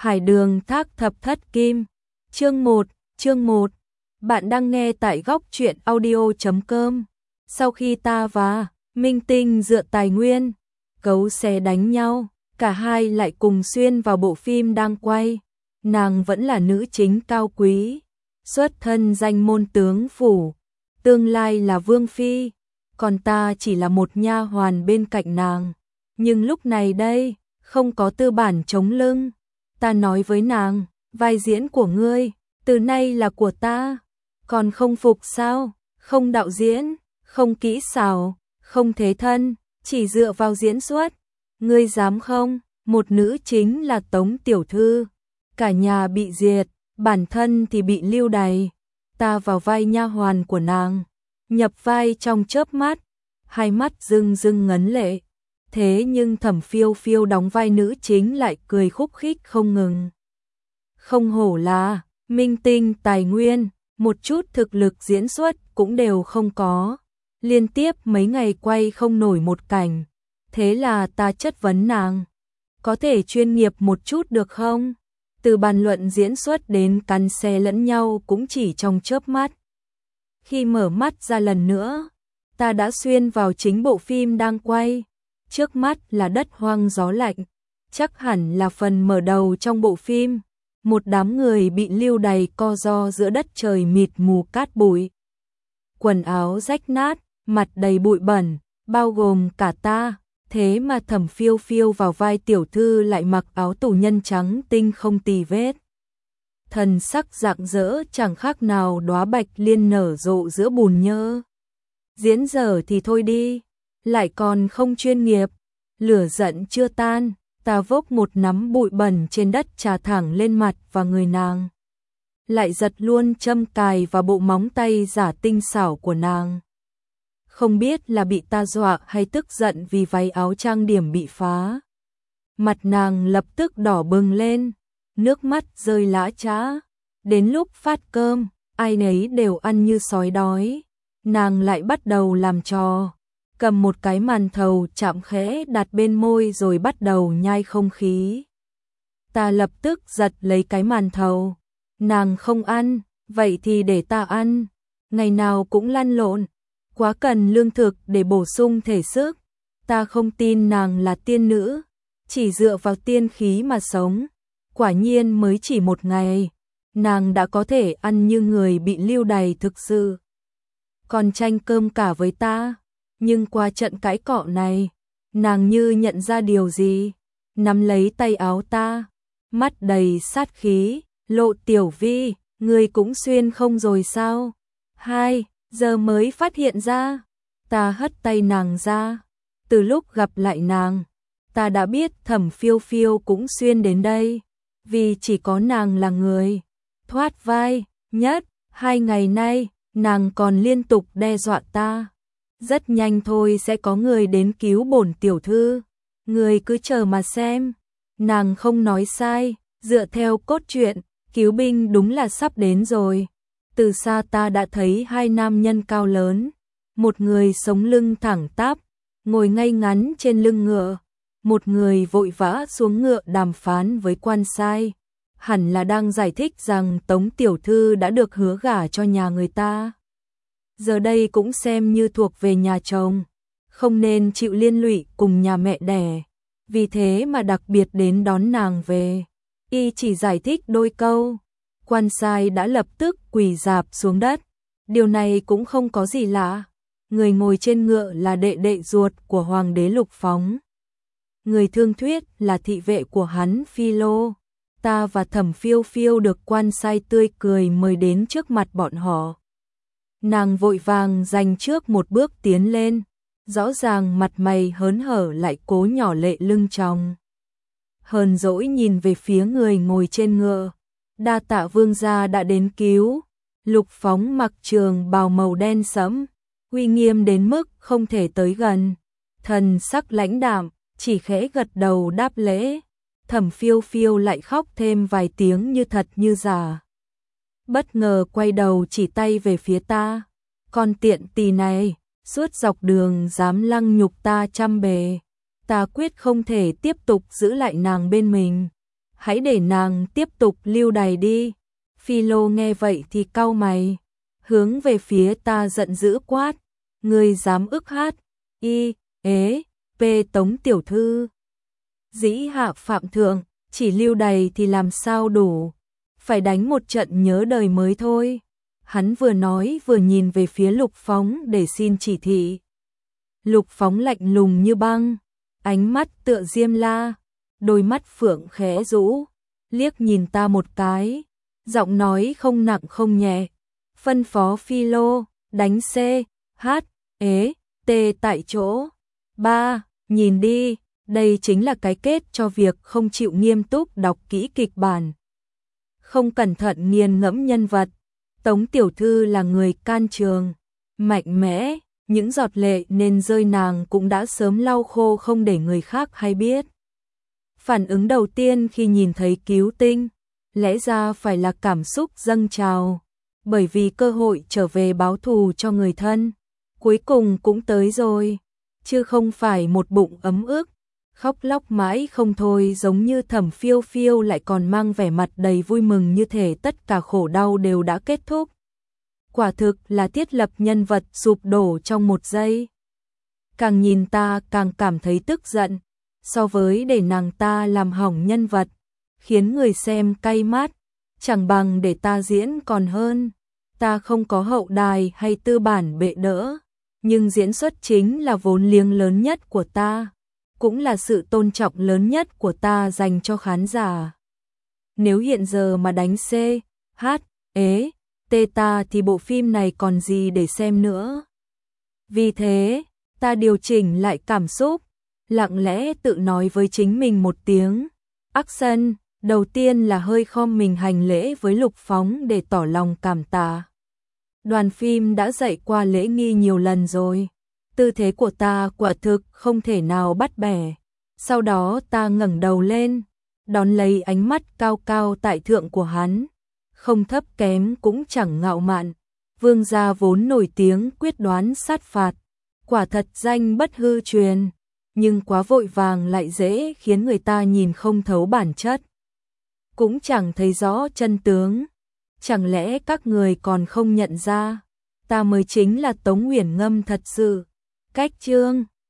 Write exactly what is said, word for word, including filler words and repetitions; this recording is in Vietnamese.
Hải đường thác thập thất kim. Chương một, chương một. Bạn đang nghe tại góc truyện audio chấm com. Sau khi ta và Minh Tinh dựa tài nguyên, cấu xé đánh nhau, cả hai lại cùng xuyên vào bộ phim đang quay. Nàng vẫn là nữ chính cao quý, xuất thân danh môn tướng phủ, tương lai là vương phi, còn ta chỉ là một nha hoàn bên cạnh nàng. Nhưng lúc này đây, không có tư bản chống lưng. Ta nói với nàng, vai diễn của ngươi, từ nay là của ta. Còn không phục sao? Không đạo diễn, không kỹ xảo, không thế thân, chỉ dựa vào diễn xuất. Ngươi dám không? Một nữ chính là Tống tiểu thư, cả nhà bị diệt, bản thân thì bị lưu đày. Ta vào vai nha hoàn của nàng, nhập vai trong chớp mắt, hai mắt rưng rưng ngấn lệ. Thế nhưng Thẩm Phiêu Phiêu đóng vai nữ chính lại cười khúc khích không ngừng. Không hổ là Minh Tinh tài nguyên, một chút thực lực diễn xuất cũng đều không có. Liên tiếp mấy ngày quay không nổi một cảnh. Thế là ta chất vấn nàng, có thể chuyên nghiệp một chút được không? Từ bàn luận diễn xuất đến cắn xé lẫn nhau cũng chỉ trong chớp mắt. Khi mở mắt ra lần nữa, ta đã xuyên vào chính bộ phim đang quay. Trước mắt là đất hoang gió lạnh, chắc hẳn là phần mở đầu trong bộ phim. Một đám người bị lưu đày co ro giữa đất trời mịt mù cát bụi. Quần áo rách nát, mặt đầy bụi bẩn, bao gồm cả ta. Thế mà Thẩm Phiêu Phiêu vào vai tiểu thư lại mặc áo tù nhân trắng tinh không tì vết. Thần sắc rạng rỡ chẳng khác nào đóa bạch liên nở rộ giữa bùn nhơ. Diễn dở thì thôi đi, lại còn không chuyên nghiệp. Lửa giận chưa tan, ta vốc một nắm bụi bẩn trên đất trà thẳng lên mặt và người nàng. Lại giật luôn châm cài vào bộ móng tay giả tinh xảo của nàng. Không biết là bị ta dọa hay tức giận vì váy áo trang điểm bị phá. Mặt nàng lập tức đỏ bừng lên, nước mắt rơi lã chã. Đến lúc phát cơm, ai nấy đều ăn như sói đói. Nàng lại bắt đầu làm trò, cầm một cái màn thầu chạm khẽ đặt bên môi rồi bắt đầu nhai không khí. Ta lập tức giật lấy cái màn thầu. Nàng không ăn, vậy thì để ta ăn. Ngày nào cũng lăn lộn, quá cần lương thực để bổ sung thể sức. Ta không tin nàng là tiên nữ, chỉ dựa vào tiên khí mà sống. Quả nhiên mới chỉ một ngày, nàng đã có thể ăn như người bị lưu đày thực sự. Còn tranh cơm cả với ta. Nhưng qua trận cãi cọ này, nàng như nhận ra điều gì, nắm lấy tay áo ta, mắt đầy sát khí, Lộ tiểu vi, người cũng xuyên không rồi sao? Hai, giờ mới phát hiện ra. Ta hất tay nàng ra. Từ lúc gặp lại nàng, ta đã biết Thẩm Phiêu Phiêu cũng xuyên đến đây, vì chỉ có nàng là người thoát vai nhất. Hai ngày nay, nàng còn liên tục đe dọa ta. Rất nhanh thôi sẽ có người đến cứu bổn tiểu thư. Người cứ chờ mà xem. Nàng không nói sai, dựa theo cốt truyện, cứu binh đúng là sắp đến rồi. Từ xa ta đã thấy hai nam nhân cao lớn. Một người sống lưng thẳng tắp, ngồi ngay ngắn trên lưng ngựa. Một người vội vã xuống ngựa đàm phán với quan sai. Hẳn là đang giải thích rằng Tống tiểu thư đã được hứa gả cho nhà người ta. Giờ đây cũng xem như thuộc về nhà chồng, không nên chịu liên lụy cùng nhà mẹ đẻ. Vì thế mà đặc biệt đến đón nàng về. Y chỉ giải thích đôi câu, quan sai đã lập tức quỳ rạp xuống đất. Điều này cũng không có gì lạ. Người ngồi trên ngựa là đệ đệ ruột của hoàng đế Lục Phóng. Người thương thuyết là thị vệ của hắn Phi Lô. Ta và Thẩm Phiêu Phiêu được quan sai tươi cười mời đến trước mặt bọn họ. Nàng vội vàng dành trước một bước tiến lên, rõ ràng mặt mày hớn hở lại cố nhỏ lệ lưng tròng. Hờn dỗi nhìn về phía người ngồi trên ngựa. Đa tạ vương gia đã đến cứu. Lục Phóng mặc trường bào màu đen sẫm, uy nghiêm đến mức không thể tới gần. Thần sắc lãnh đạm, chỉ khẽ gật đầu đáp lễ. Thẩm Phiêu Phiêu lại khóc thêm vài tiếng như thật như giả. Bất ngờ quay đầu chỉ tay về phía ta. Con tiện tỳ này, suốt dọc đường dám lăng nhục ta trăm bề. Ta quyết không thể tiếp tục giữ lại nàng bên mình. hãy để nàng tiếp tục lưu đày đi. Philo nghe vậy thì cau mày, hướng về phía ta giận dữ quát, ngươi dám ức hát, y, ế, p Tống tiểu thư. Dĩ hạ phạm thượng, chỉ lưu đày thì làm sao đủ, phải đánh một trận nhớ đời mới thôi. Hắn vừa nói vừa nhìn về phía Lục Phóng để xin chỉ thị. Lục Phóng lạnh lùng như băng, ánh mắt tựa diêm la, đôi mắt phượng khẽ rũ, liếc nhìn ta một cái, giọng nói không nặng không nhẹ, phân phó Philo, đánh C, H, ế, T tại chỗ. Ba, nhìn đi, đây chính là cái kết cho việc không chịu nghiêm túc đọc kỹ kịch bản. Không cẩn thận nghiền ngẫm nhân vật. Tống tiểu thư là người can trường, mạnh mẽ, những giọt lệ nên rơi nàng cũng đã sớm lau khô không để người khác hay biết. Phản ứng đầu tiên khi nhìn thấy cứu tinh, lẽ ra phải là cảm xúc dâng trào, bởi vì cơ hội trở về báo thù cho người thân, cuối cùng cũng tới rồi, chứ không phải một bụng ấm ức, khóc lóc mãi không thôi, giống như Thẩm Phiêu Phiêu lại còn mang vẻ mặt đầy vui mừng như thể tất cả khổ đau đều đã kết thúc. Quả thực là thiết lập nhân vật sụp đổ trong một giây. Càng nhìn ta càng cảm thấy tức giận, so với để nàng ta làm hỏng nhân vật, khiến người xem cay mắt, chẳng bằng để ta diễn còn hơn. Ta không có hậu đài hay tư bản bệ đỡ, nhưng diễn xuất chính là vốn liếng lớn nhất của ta, cũng là sự tôn trọng lớn nhất của ta dành cho khán giả. Nếu hiện giờ mà đánh C, H, ế, T ta thì bộ phim này còn gì để xem nữa. Vì thế, ta điều chỉnh lại cảm xúc, lặng lẽ tự nói với chính mình một tiếng. Action, đầu tiên là hơi khom mình hành lễ với Lục Phóng để tỏ lòng cảm tạ. Đoàn phim đã dạy qua lễ nghi nhiều lần rồi. Tư thế của ta quả thực không thể nào bắt bẻ. Sau đó ta ngẩng đầu lên, đón lấy ánh mắt cao cao tại thượng của hắn. Không thấp kém cũng chẳng ngạo mạn. Vương gia vốn nổi tiếng quyết đoán sát phạt, quả thật danh bất hư truyền, nhưng quá vội vàng lại dễ khiến người ta nhìn không thấu bản chất, cũng chẳng thấy rõ chân tướng. Chẳng lẽ các người còn không nhận ra, ta mới chính là Tống Uyển Ngâm thật sự. Cách chương